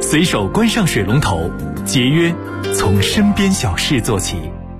随手关上水龙头，节约从身边小事做起。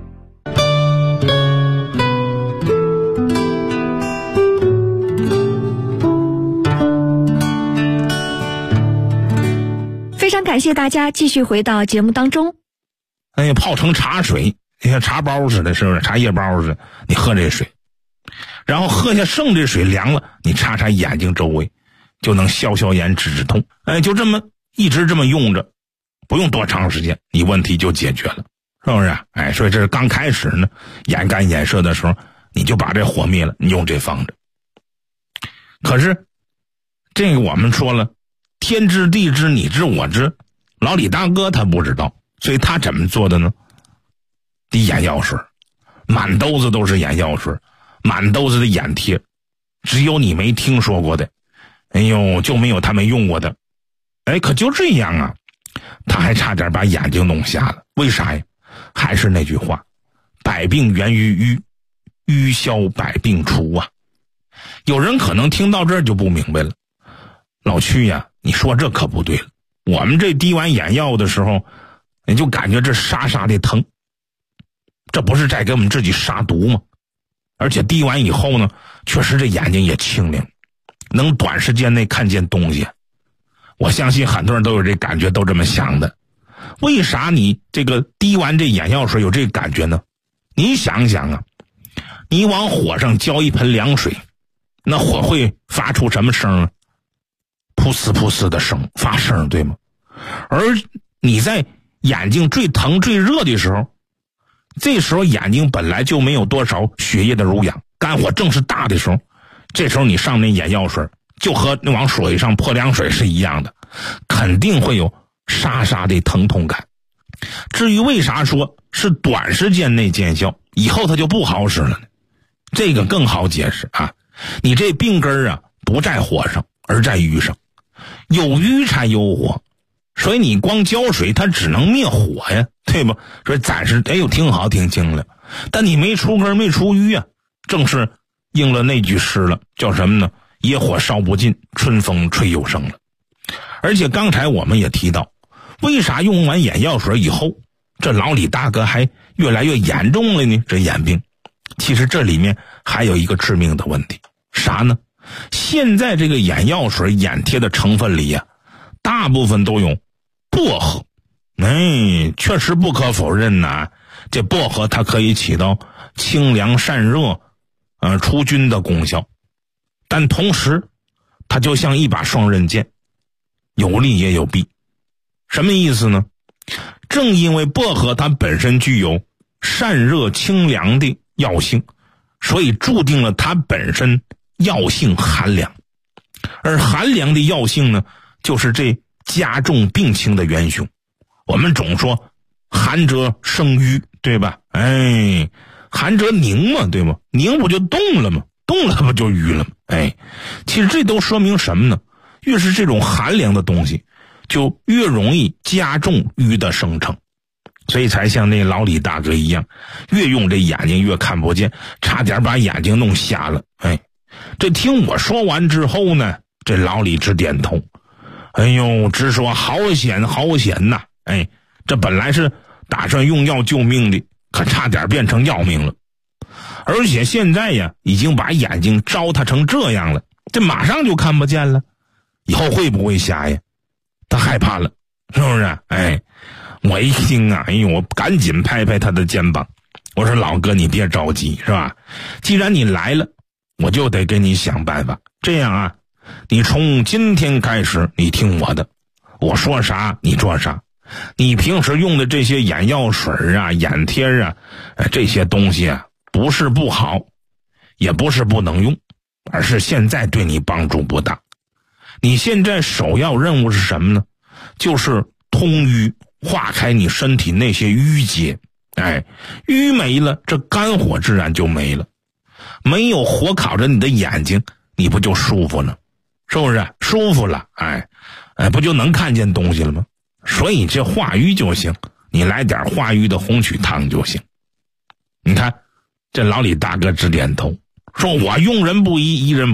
非常感谢大家继续回到节目当中。 泡成茶水，像茶包似的，是不是？茶叶包似的，你喝这水，然后喝下剩这水凉了，你擦擦眼睛周围，就能消消炎、止止痛。就这么一直这么用着，不用多长时间，你问题就解决了，是不是？所以这是刚开始呢，眼干眼涩的时候，你就把这火灭了，你用这方子。可是这个我们说了，天知地知你知我知，老李大哥他不知道，所以他怎么做的呢？滴眼药水，满兜子都是眼药水，满兜子的眼贴，只有你没听说过的，就没有他没用过的。可就这样啊，他还差点把眼睛弄瞎了。为啥呀？还是那句话，百病源于瘀，瘀消百病除啊。有人可能听到这儿就不明白了，老屈呀，你说这可不对了。我们这滴完眼药的时候，你就感觉这沙沙的疼，这不是在给我们自己杀毒吗？而且滴完以后呢，确实这眼睛也清灵，能短时间内看见东西。我相信很多人都有这感觉，都这么想的。为啥你这个滴完这眼药水有这个感觉呢？你想想啊，你往火上浇一盆凉水，那火会发出什么声啊？噗呲噗呲的声，发声，对吗？而你在眼睛最疼最热的时候，这时候眼睛本来就没有多少血液的濡养，肝火正是大的时候，这时候你上那眼药水，就和那往水上泼凉水是一样的，肯定会有沙沙的疼痛感。至于为啥说是短时间内见效，以后它就不好使了呢？这个更好解释啊，你这病根啊不在火上，而在瘀上，有瘀才有火，所以你光浇水它只能灭火呀，对吧？所以暂时挺好挺清了，但你没除根没除瘀啊，正是应了那句诗了，叫什么呢？野火烧不尽，春风吹又生了。而且刚才我们也提到，为啥用完眼药水以后，这老李大哥还越来越严重了呢？这眼病，其实这里面还有一个致命的问题，啥呢？现在这个眼药水眼贴的成分里呀，大部分都有薄荷。确实不可否认呐，这薄荷它可以起到清凉散热、除菌的功效，但同时它就像一把双刃剑，有利也有弊。什么意思呢？正因为薄荷它本身具有散热清凉的药性，所以注定了它本身药性寒凉，而寒凉的药性呢，就是这加重病情的元凶。我们总说寒则生瘀，对吧？寒则凝嘛，对吗？凝不就动了吗？动了不就瘀了吗？其实这都说明什么呢？越是这种寒凉的东西，就越容易加重瘀的生成，所以才像那老李大哥一样，越用这眼睛越看不见，差点把眼睛弄瞎了。这听我说完之后呢，这老李直点头，直说好险好险呐！这本来是打算用药救命的，可差点变成要命了。而且现在呀，已经把眼睛糟蹋成这样了，这马上就看不见了，以后会不会瞎呀？他害怕了，是不是？我一听啊，我赶紧拍拍他的肩膀，我说老哥你别着急，是吧？既然你来了，我就得给你想办法。这样啊，你从今天开始你听我的，我说啥你做啥。你平时用的这些眼药水啊、眼贴啊，这些东西啊，不是不好，也不是不能用，而是现在对你帮助不大。你现在首要任务是什么呢？就是通瘀，化开你身体那些瘀结。瘀没了，这肝火自然就没了，没有火烤着你的眼睛，你不就舒服了？是不是？舒服了，不就能看见东西了吗？所以这化瘀就行，你来点化瘀的红曲汤就行。你看这老李大哥直点头，说我用人不疑，疑人不用。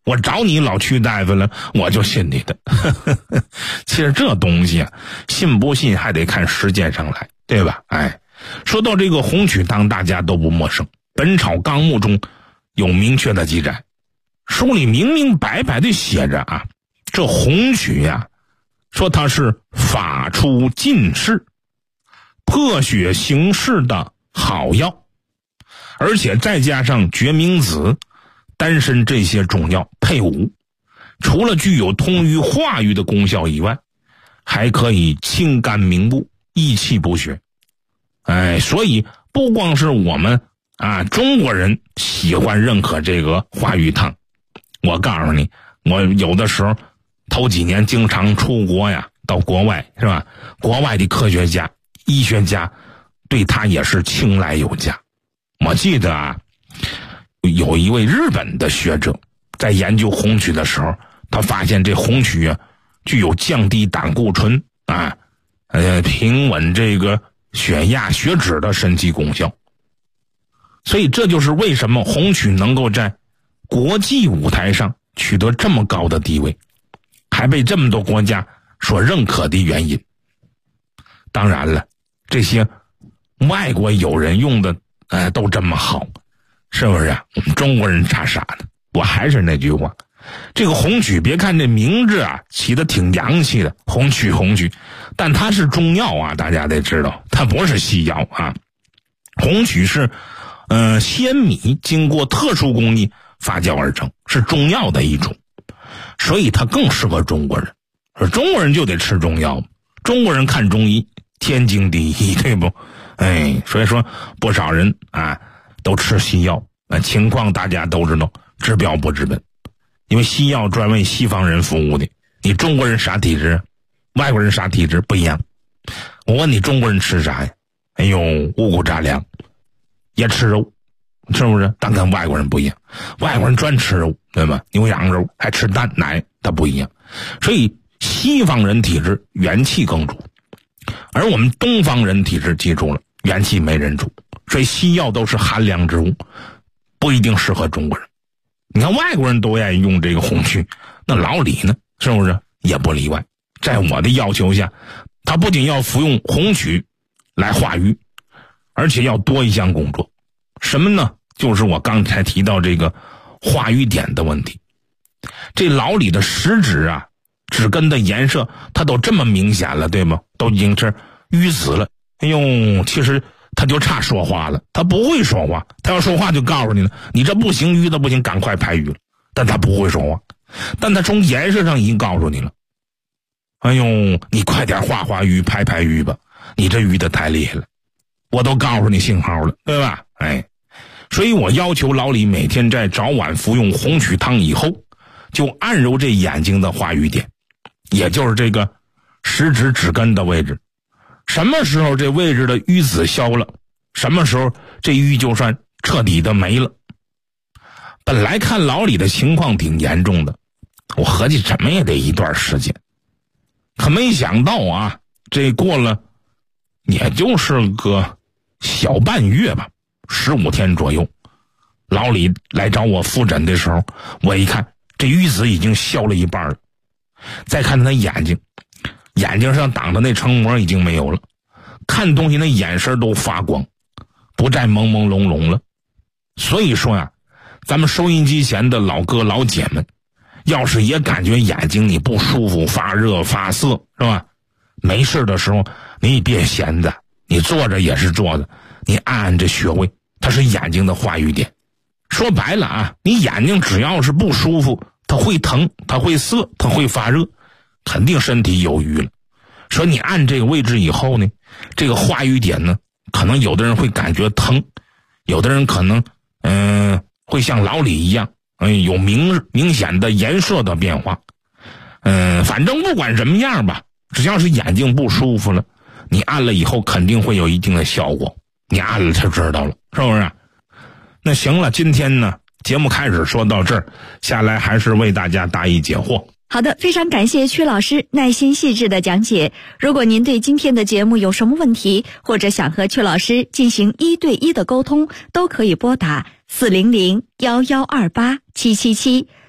我找你老屈大夫了，我就信你的。其实这东西啊，信不信还得看实践上来，对吧？说到这个红曲汤，大家都不陌生，《本草纲目》中有明确的记载，书里明明白白的写着啊，这红曲呀，说它是法出尽世、破血行事的好药，而且再加上决明子、丹参这些中药配伍，除了具有通瘀化瘀的功效以外，还可以清肝明目、益气补血。所以不光是我们中国人喜欢认可这个化瘀汤，我告诉你，我有的时候头几年经常出国呀，到国外是吧？国外的科学家、医学家对他也是青睐有加。我记得有一位日本的学者在研究红曲的时候，他发现这红曲具有降低胆固醇平稳这个血压血脂的神奇功效。所以这就是为什么红曲能够在国际舞台上取得这么高的地位，还被这么多国家所认可的原因。当然了，这些外国友人用的都这么好，是不是我们中国人傻傻的。我还是那句话，这个红曲别看这名字起得挺洋气的，红曲，但它是中药大家得知道，它不是西药红曲是鲜米经过特殊工艺发酵而成，是中药的一种，所以它更适合中国人。而中国人就得吃中药，中国人看中医天经地义，对不？所以说不少人都吃西药，情况大家都知道，治标不治本。因为西药专为西方人服务的，你中国人啥体质，外国人啥体质不一样。我问你，中国人吃啥呀？五谷杂粮，也吃肉，是不是？但跟外国人不一样，外国人专吃肉，对吧？牛羊肉还吃蛋奶，它不一样。所以西方人体质元气更足，而我们东方人体质记住了，元气没人足。所以西药都是寒凉之物，不一定适合中国人。你看外国人都愿意用这个红曲，那老李呢，是不是也不例外？在我的要求下，他不仅要服用红曲来化瘀，而且要多一项工作。什么呢？就是我刚才提到这个化瘀点的问题。这老李的食指指根的颜色它都这么明显了，对吗？都已经是瘀紫了。其实他就差说话了，他不会说话，他要说话就告诉你了，你这不行，瘀的不行，赶快排瘀了。但他不会说话，但他从颜色上已经告诉你了，你快点化瘀，排瘀吧，你这瘀的太厉害了，我都告诉你信号了，对吧？所以我要求老李每天在早晚服用红曲汤以后，就按揉这眼睛的化瘀点，也就是这个食指指根的位置。什么时候这位置的瘀紫消了，什么时候这瘀就算彻底的没了。本来看老李的情况挺严重的，我合计怎么也得一段时间，可没想到这过了也就是个小半月吧，15天左右，老李来找我复诊的时候，我一看这瘀紫已经消了一半了。再看他眼睛上挡的那层膜已经没有了，看东西那眼神都发光，不再朦朦胧胧了。所以说咱们收音机前的老哥老姐们，要是也感觉眼睛你不舒服、发热、发涩，是吧？没事的时候你别闲着，你坐着也是坐着，你按按这穴位，它是眼睛的化瘀点。说白了你眼睛只要是不舒服，它会疼，它会涩，它会发热，肯定身体有瘀了。所以你按这个位置以后呢，这个化瘀点呢，可能有的人会感觉疼，有的人可能会像老李一样有明显的颜色的变化。反正不管什么样吧，只要是眼睛不舒服了，你按了以后肯定会有一定的效果，你按了就知道了，是不是？那行了，今天呢节目开始说到这儿，下来还是为大家答疑解惑。 好的，非常感谢曲老师耐心细致的讲解。如果您对今天的节目有什么问题，或者想和曲老师进行1对1的沟通，都可以拨打400-1128-777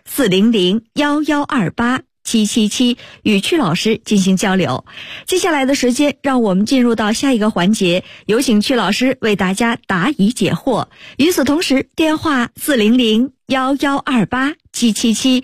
400-1128-777与曲老师进行交流。接下来的时间，让我们进入到下一个环节，有请曲老师为大家答疑解惑。与此同时，电话400-1128-777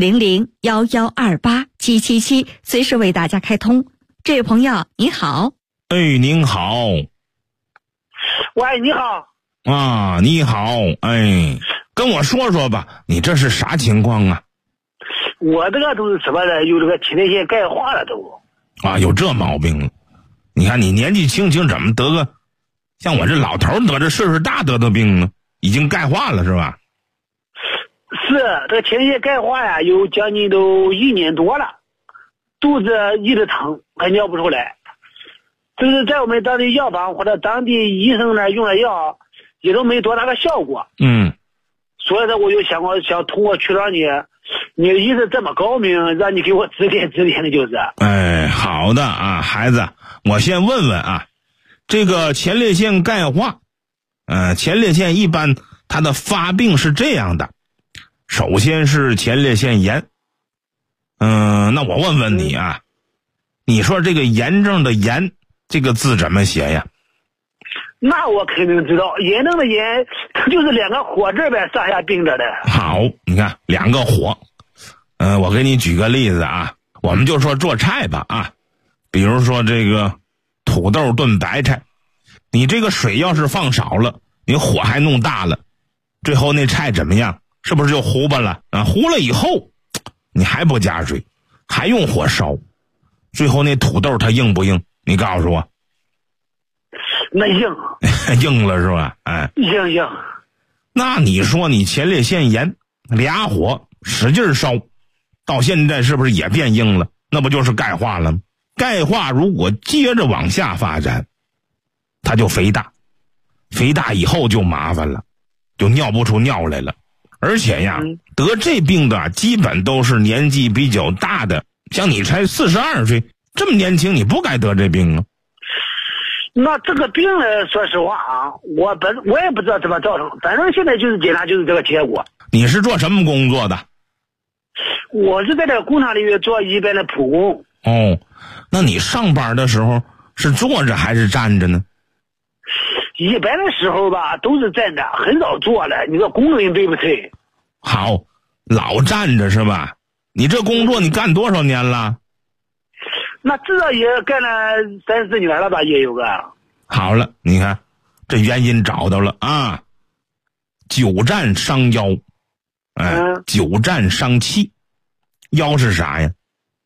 400-1128-777随时为大家开通。这位朋友您好。 哎，您好。 喂，你好。 啊，你好。哎，跟我说说吧，你这是啥情况啊？ 我这个都是什么的，有这个前列腺钙化了都。 啊，有这毛病了。你看你年纪轻轻怎么得个像我这老头得这岁数大得的病呢？已经钙化了是吧？ 是，这个前列腺钙化呀，有将近都1年多了，肚子一直疼，还尿不出来。就是在我们当地药房或者当地医生那用的药，也都没多大的效果。所以呢，我就想通过曲老你的意思这么高明，让你给我指点指点的就是。 哎，好的啊，孩子，我先问问啊，这个前列腺钙化，前列腺一般它的发病是这样的，首先是前列腺炎。那我问问你啊，你说这个炎症的炎这个字怎么写呀？ 那我肯定知道，炎症的炎，它就是2个火字呗，上下并着的。 好，你看2个火。我给你举个例子啊，我们就说做菜吧啊，比如说这个土豆炖白菜，你这个水要是放少了，你火还弄大了，最后那菜怎么样？是不是就糊巴了啊？糊了以后，你还不加水，还用火烧，最后那土豆它硬不硬？你告诉我。 那硬硬了是吧？哎， 硬。 那你说你前列腺炎俩火使劲烧，到现在是不是也变硬了？那不就是钙化了吗？钙化如果接着往下发展，它就肥大，肥大以后就麻烦了，就尿不出尿来了。而且呀，得这病的基本都是年纪比较大的，像你才42岁，这么年轻，你不该得这病啊。 那这个病呢，说实话啊，我也不知道怎么造成，反正现在就是检查就是这个结果。 你是做什么工作的？ 我是在这个工厂里面做一般的普工。 哦，那你上班的时候是坐着还是站着呢？ 一般的时候吧，都是站着，很少坐了。你说工人对不对？ 好，老站着是吧？你这工作你干多少年了？ 那至少也干了3、4年了吧，也有个。 好了，你看这原因找到了啊，久站伤腰，久站伤气。腰是啥呀？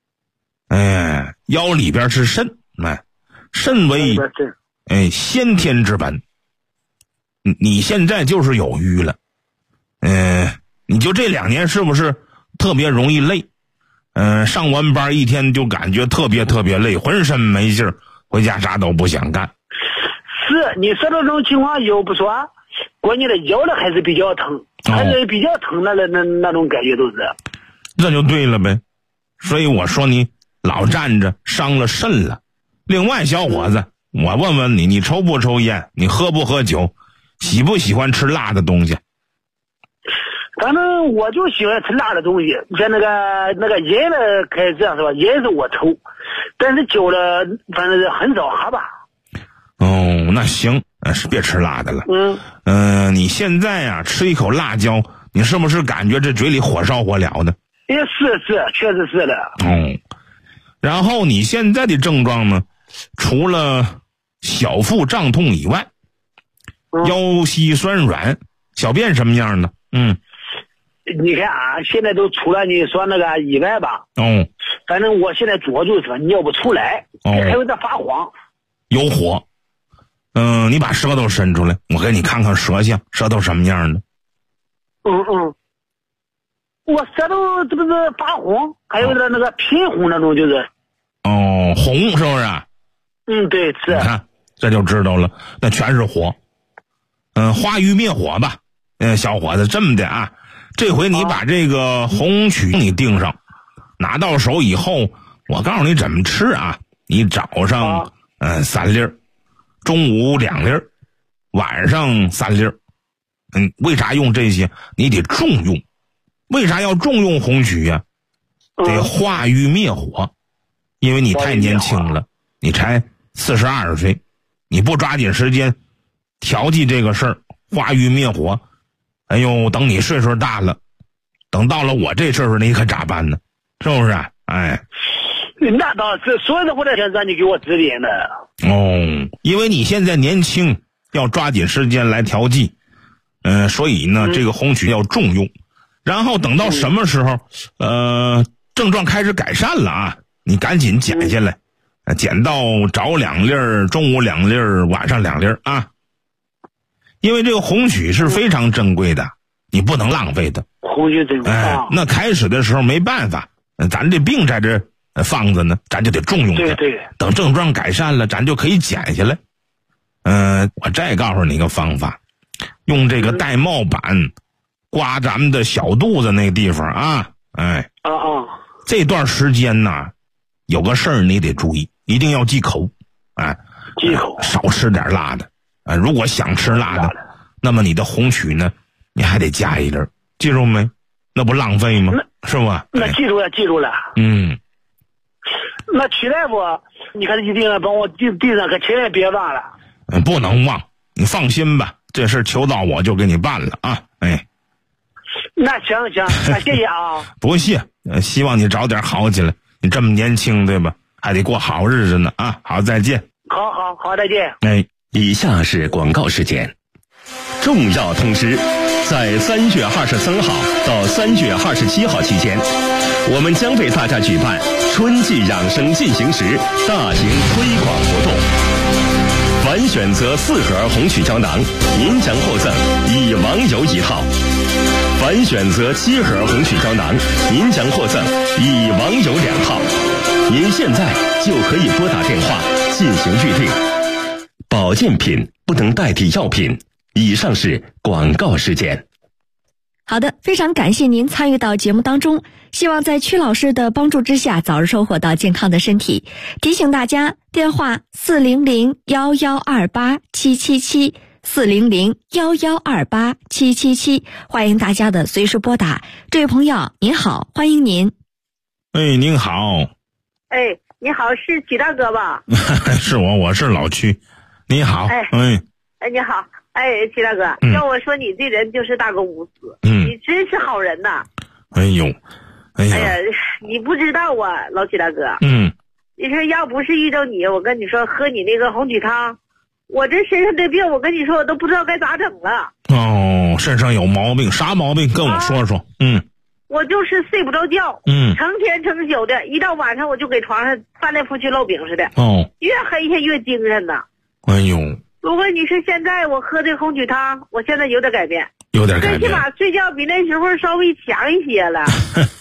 腰里边是肾，肾为先天之本。你现在就是有瘀了，你就这2年是不是特别容易累？上完班一天就感觉特别累，浑身没劲儿，回家啥都不想干。 是你说的这种情况有不说，关键的腰的还是比较疼，还是比较疼那种感觉都是。 这就对了呗。所以我说你老站着伤了肾了。另外小伙子，我问问你，你抽不抽烟？你喝不喝酒？喜不喜欢吃辣的东西？ 反正我就喜欢吃辣的东西，像那个烟呢，可以这样说吧，烟是我抽，但是酒呢，反正是很少喝吧。 哦，那行，是别吃辣的了。你现在呀，吃一口辣椒，你是不是感觉这嘴里火烧火燎的？ 是，确实是的。 然后你现在的症状呢，除了小腹胀痛以外，腰膝酸软，小便什么样呢？ 你看啊，现在都除了你说那个以外吧，反正我现在主要就是说尿不出来，还有点发黄， 有火。你把舌头伸出来，我给你看看舌象，舌头什么样的？ 我舌头这不是发红，还有点那个偏红那种，就是红是不是？ 对，是。 你看这就知道了，那全是火。化瘀灭火吧。小伙子，这么的啊，这回你把这个红曲你定上，拿到手以后，我告诉你怎么吃啊。你早上3粒，中午2粒，晚上3粒。为啥用这些？你得重用。 为啥要重用红曲呀？得化瘀灭火，因为你太年轻了，你才42岁，你不抓紧时间调剂这个事儿，化瘀灭火，哎呦，等你岁数大了，等到了我这岁数，你可咋办呢？是不是？哎， 那倒是，所有的我得想让你给我指点的。 因为你现在年轻，要抓紧时间来调剂，所以呢，这个红曲要重用，然后等到什么时候，症状开始改善了啊，你赶紧减下来，减到早2粒，中午2粒，晚上2粒啊。因为这个红曲是非常珍贵的，你不能浪费它。 红曲珍贵那开始的时候没办法，咱这病在这放着呢，咱就得重用它。 对， 等症状改善了，咱就可以减下来。我再告诉你一个方法，用这个玳瑁板刮咱们的小肚子那个地方啊，这段时间呢，有个事儿你得注意，一定要忌口， 忌口， 少吃点辣的。如果想吃辣的，那么你的红曲呢，你还得加1粒，记住没？那不浪费吗？是吧？ 那记住了，记住了。那曲大夫，你看一定要帮我地上可千万别忘了。 不能忘，你放心吧，这事求到我就给你办了啊！ 那行，那谢谢啊。 不谢，希望你早点好起来。你这么年轻，对吧？还得过好日子呢啊！好，再见。 好，再见。 以下是广告时间。重要通知，在3月23号到3月27号期间，我们将为大家举办春季养生进行时大型推广活动。凡选择4盒红曲胶囊，您将获赠以王油1套；凡选择7盒红曲胶囊，您将获赠以王油2套。您现在就可以拨打电话进行预定。保健品不能代替药品。以上是广告时间。 好的，非常感谢您参与到节目当中，希望在曲老师的帮助之下早日收获到健康的身体。提醒大家，电话400-1128-777 400-1128-777，欢迎大家的随时拨打。这位朋友您好，欢迎您。 您好。 你好，是曲大哥吧？ 是我是老曲。你好。 你好。曲大哥，要我说你这人就是大公无私，你真是好人呐。你不知道啊，老曲大哥。你说要不是遇到你，我跟你说喝你那个红曲汤，我这身上的病，我跟你说我都不知道该咋整了。 身上有毛病，啥毛病跟我说说。 我就是睡不着觉，成天成宿的，一到晚上我就给床上翻来覆去烙饼似的。越黑下越精神呐。如果你是现在我喝这红曲汤，我现在有点改变，最起码睡觉比那时候稍微强一些了。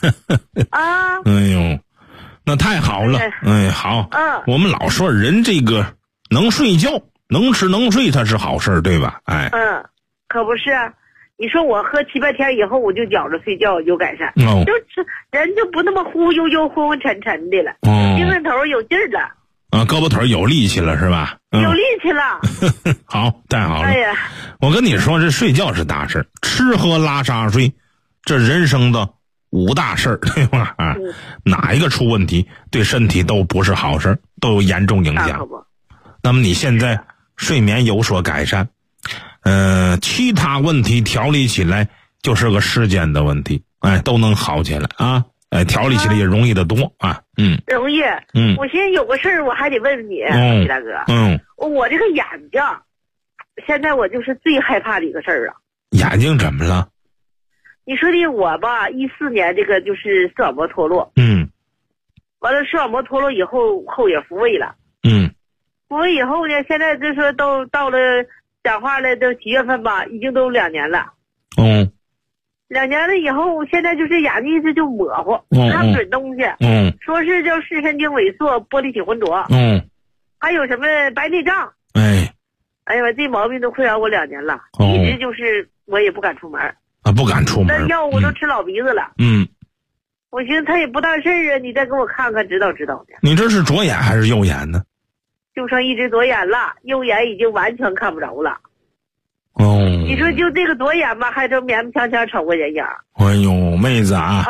那太好了。好。我们老说人这个能睡觉，能吃能睡，它是好事，对吧？ 可不是。你说我喝7、8天以后，我就觉着睡觉有改善，就是人就不那么忽悠悠、昏昏沉沉的了，精神头有劲儿了。 胳膊腿有力气了是吧？ 有力气了。 好，太好了。我跟你说，这睡觉是大事，吃喝拉撒睡，这人生的5大事，对吧？哪一个出问题，对身体都不是好事，都有严重影响。那么你现在睡眠有所改善，其他问题调理起来就是个时间的问题，都能好起来啊。调理起来也容易得多啊。 容易。我寻思有个事儿我还得问你，徐大哥。我这个眼睛，现在我就是最害怕的一个事儿啊。 眼睛怎么了？ 你说的我吧，14年这个就是视网膜脱落。完了视网膜脱落以后后也复位了。复位以后呢，现在就说都到了讲话了，都7月份吧，已经都2年了。2年了以后，现在就是眼睛一直就模糊，看不准东西。说是叫视神经萎缩、玻璃体浑浊。还有什么白内障。哎呀，这毛病都困扰我2年了，一直就是我也不敢出门。 不敢出门。 那药我都吃老鼻子了。我寻思他也不大事儿啊，你再给我看看，指导指导呢。 你这是左眼还是右眼呢？ 就剩一只左眼了，右眼已经完全看不着了。 哦， 你说就这个左眼吧，还都勉勉强强瞅个人影。 哎呦，妹子啊，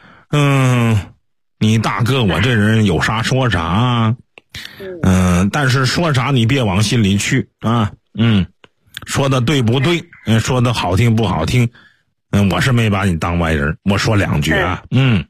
你大哥我这人有啥说啥，但是说啥你别往心里去啊，说的对不对，说的好听不好听，我是没把你当外人，我说两句啊，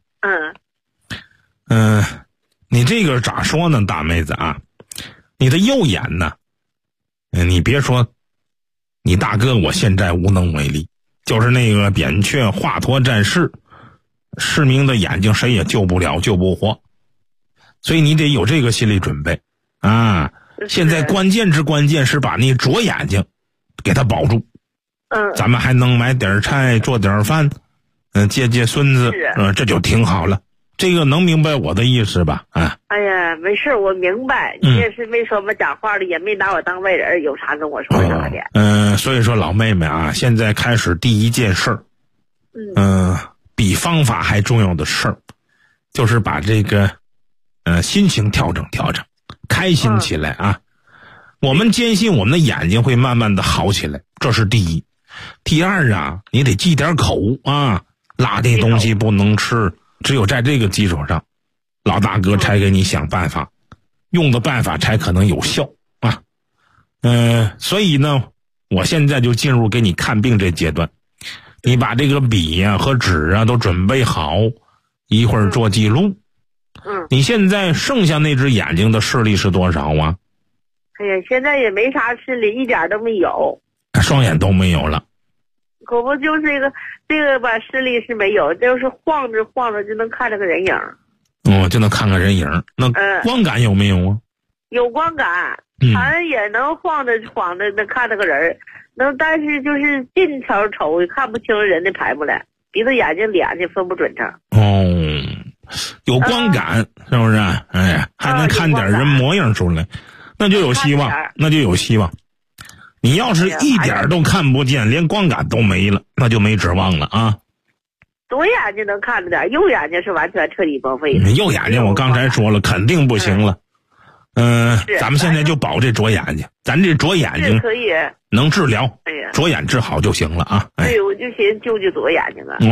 你这个咋说呢，大妹子啊，你的右眼呢，你别说，你大哥我现在无能为力，就是那个扁鹊华佗战士，失明的眼睛谁也救不了，救不活，所以你得有这个心理准备啊。现在关键之关键是把那左眼睛给他保住，咱们还能买点菜做点饭，接孙子，这就挺好了。这个能明白我的意思吧？ 哎呀，没事，我明白，你也是没说么讲话的，也没拿我当外人，有啥跟我说啥的。 所以说老妹妹啊，现在开始第一件事儿，比方法还重要的事儿，就是把这个心情调整调整，开心起来啊。我们坚信我们的眼睛会慢慢的好起来，这是第一。第二啊，你得忌点口啊，辣的东西不能吃。只有在这个基础上，老大哥才给你想办法，用的办法才可能有效啊。所以呢，我现在就进入给你看病这阶段，你把这个笔呀和纸啊都准备好，一会儿做记录。你现在剩下那只眼睛的视力是多少啊？ 哎呀，现在也没啥视力，一点都没有， 双眼都没有了。 可不就是这个吧，视力是没有，就是晃着晃着就能看着个人影。 就能看个人影。那光感有没有啊？ 有光感，反正也能晃着晃着能看着个人，但是就是近瞧瞅看不清人的排不来，鼻子眼睛脸就分不准成。 有光感，是不是？还能看点人模样出来，那就有希望，那就有希望。你要是一点都看不见，连光感都没了，那就没指望了啊。 左眼睛能看着点，右眼睛是完全彻底报废的。 右眼睛我刚才说了，肯定不行了。咱们现在就保这左眼睛，咱这左眼睛可以能治疗，左眼治好就行了啊。 对，我就寻思救左眼睛啊。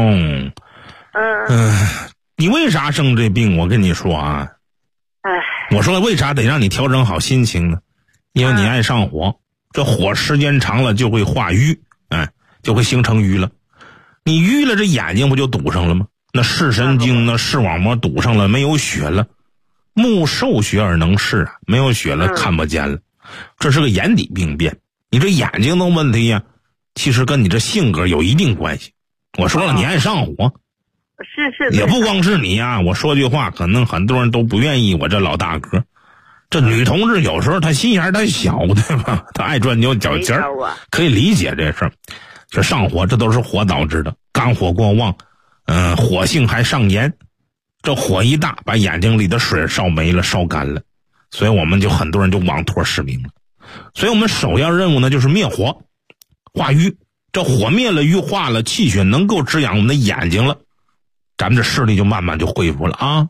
你为啥生这病？我跟你说啊，我说为啥得让你调整好心情呢？因为你爱上火。这火时间长了就会化瘀，就会形成瘀了。你瘀了，这眼睛不就堵上了吗？那视神经、那视网膜堵上了，没有血了。目受血而能视啊，没有血了，看不见了。这是个眼底病变。你这眼睛的问题呀，其实跟你这性格有一定关系。我说了，你爱上火， 是也不光是你啊。我说句话，可能很多人都不愿意我这老大哥。这女同志有时候她心眼太小，对吧？她爱钻牛角尖儿，可以理解这事儿。这上火，这都是火导致的，肝火过旺，火性还上炎，这火一大，把眼睛里的水烧没了，烧干了，所以我们就很多人就妄脱失明了。所以我们首要任务呢，就是灭火，化瘀。这火灭了，瘀化了，气血能够滋养我们的眼睛了，咱们这视力就慢慢就恢复了啊！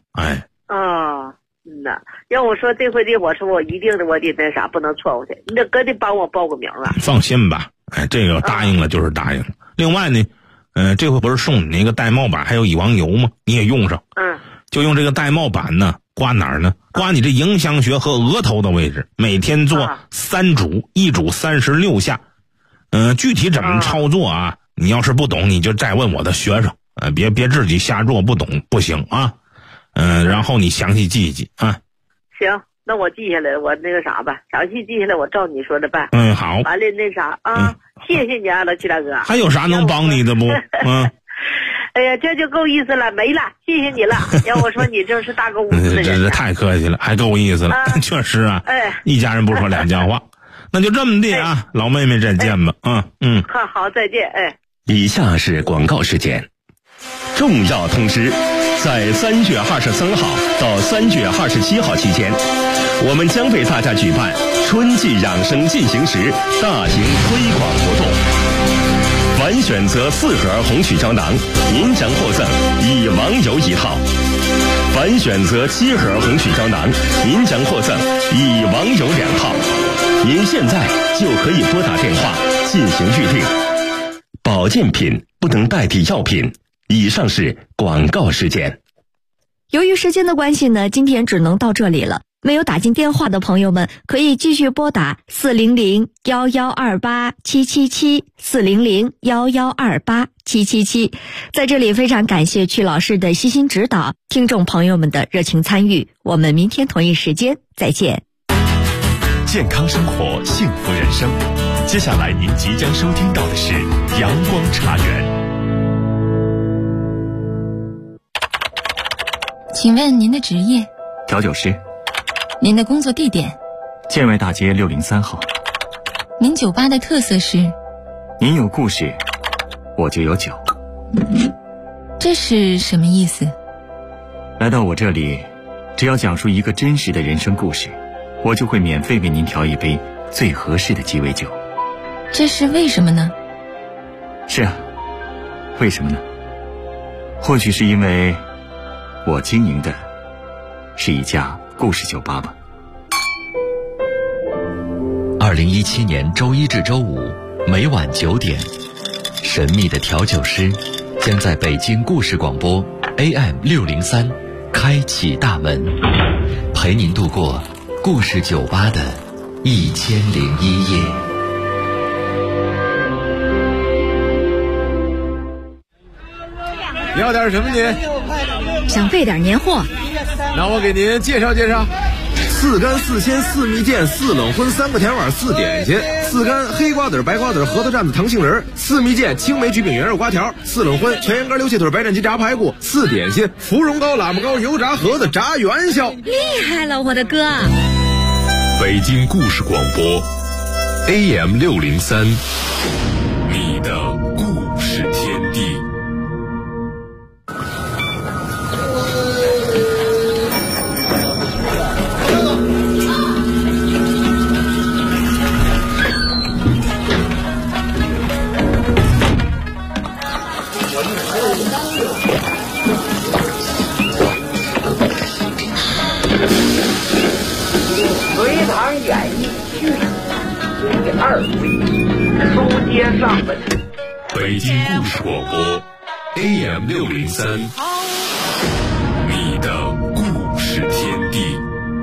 要我说这回的，我说我一定的，我得那啥，不能错误去，你可得帮我报个名啊！ 放心吧，这个答应了就是答应了。另外呢，这回不是送你那个玳瑁板还有乙王油吗？你也用上，就用这个玳瑁板呢，刮哪儿呢？刮你这迎香穴和额头的位置，每天做3组，一组36下。具体怎么操作啊？你要是不懂，你就再问我的学生，别自己瞎做，不懂不行啊。然后你详细记一记啊。 行，那我记下来，我那个啥吧，详细记下来，我照你说的办。 好。 完了那啥啊，谢谢你啊，老七大哥。 还有啥能帮你的不？ 哎呀，这就够意思了，没了，谢谢你了。要我说你这是大哥无私的人。 这太客气了，还够意思了，确实啊。一家人不说两家话，那就这么地啊，老妹妹再见吧。 好，再见。 以下是广告时间，重要通知。在3月23号到3月27号期间，我们将为大家举办春季养生进行时大型推广活动。凡选择4盒红曲胶囊，您将获赠乙王油1套；凡选择7盒红曲胶囊，您将获赠乙王油2套。 您现在就可以拨打电话进行预定。保健品不能代替药品。以上是广告时间。 由于时间的关系呢，今天只能到这里了。没有打进电话的朋友们，可以继续拨打400-1128-777 400-1128-777。在这里非常感谢曲老师的悉心指导，听众朋友们的热情参与。我们明天同一时间再见。 健康生活，幸福人生。接下来您即将收听到的是阳光茶园。 请问您的职业？ 调酒师。 您的工作地点？ 建外大街603号。 您酒吧的特色是？ 您有故事，我就有酒。 这是什么意思？ 来到我这里，只要讲述一个真实的人生故事，我就会免费为您调一杯最合适的鸡尾酒。 这是为什么呢？ 是啊，为什么呢？或许是因为我经营的是一家故事酒吧吧。 2017年周一至周五每晚9点，神秘的调酒师将在北京故事广播 AM603 开启大门，陪您度过故事酒吧的1001夜。 要点什么您？ 想备点年货。 那我给您介绍介绍：4干4鲜4蜜饯4冷荤3个甜碗4点心，4干黑瓜子白瓜子核桃蘸子糖杏仁，4蜜饯青梅曲饼圆肉瓜条，4冷荤全羊肝溜蟹腿白斩鸡炸排骨，4点心芙蓉糕喇嘛糕油炸盒子炸元宵。 厉害了，我的哥！ 北京故事广播 AM603，你的故事天地。 隋唐演义剧第2回，书接上文。 北京故事广播 AM603，你的故事天地。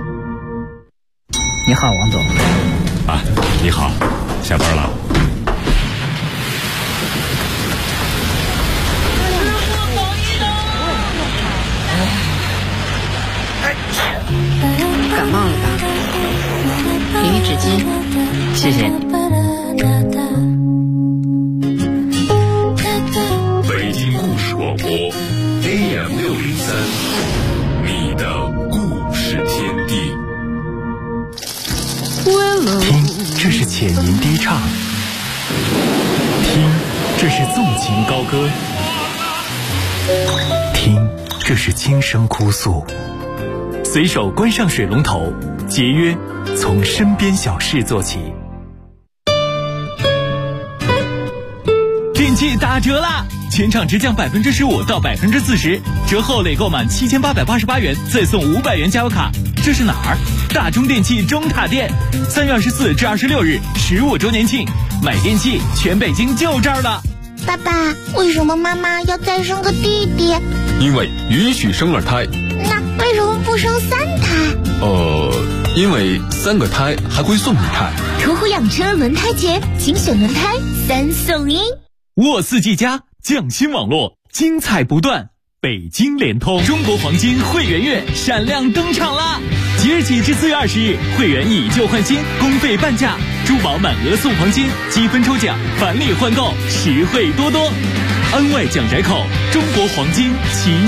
你好，王总。 啊，你好，下班了。 感冒了吧？给你纸巾，谢谢。 北京故事广播 AM603，你的故事天地。 听，这是浅吟低唱；听，这是纵情高歌；听，这是轻声哭诉。随手关上水龙头，节约从身边小事做起。 电器打折啦！全场直降15%到40%，折后累购满7888元，再送500元加油卡。这是哪儿？大中电器中塔店，3月24至26日15周年庆，买电器全北京就这儿了。 爸爸，为什么妈妈要再生个弟弟？ 因为允许生2胎。 那为什么不生3胎？ 因为3个胎还会送1胎。 途虎养车轮胎节，精选轮胎3送1。 沃四 G 加匠心网络，精彩不断。北京联通中国黄金会员月闪亮登场啦！即日起至4月20日，会员以旧换新，公费半价，珠宝满额送黄金，积分抽奖，返利换购，实惠多多。安外蒋宅口，中国黄金旗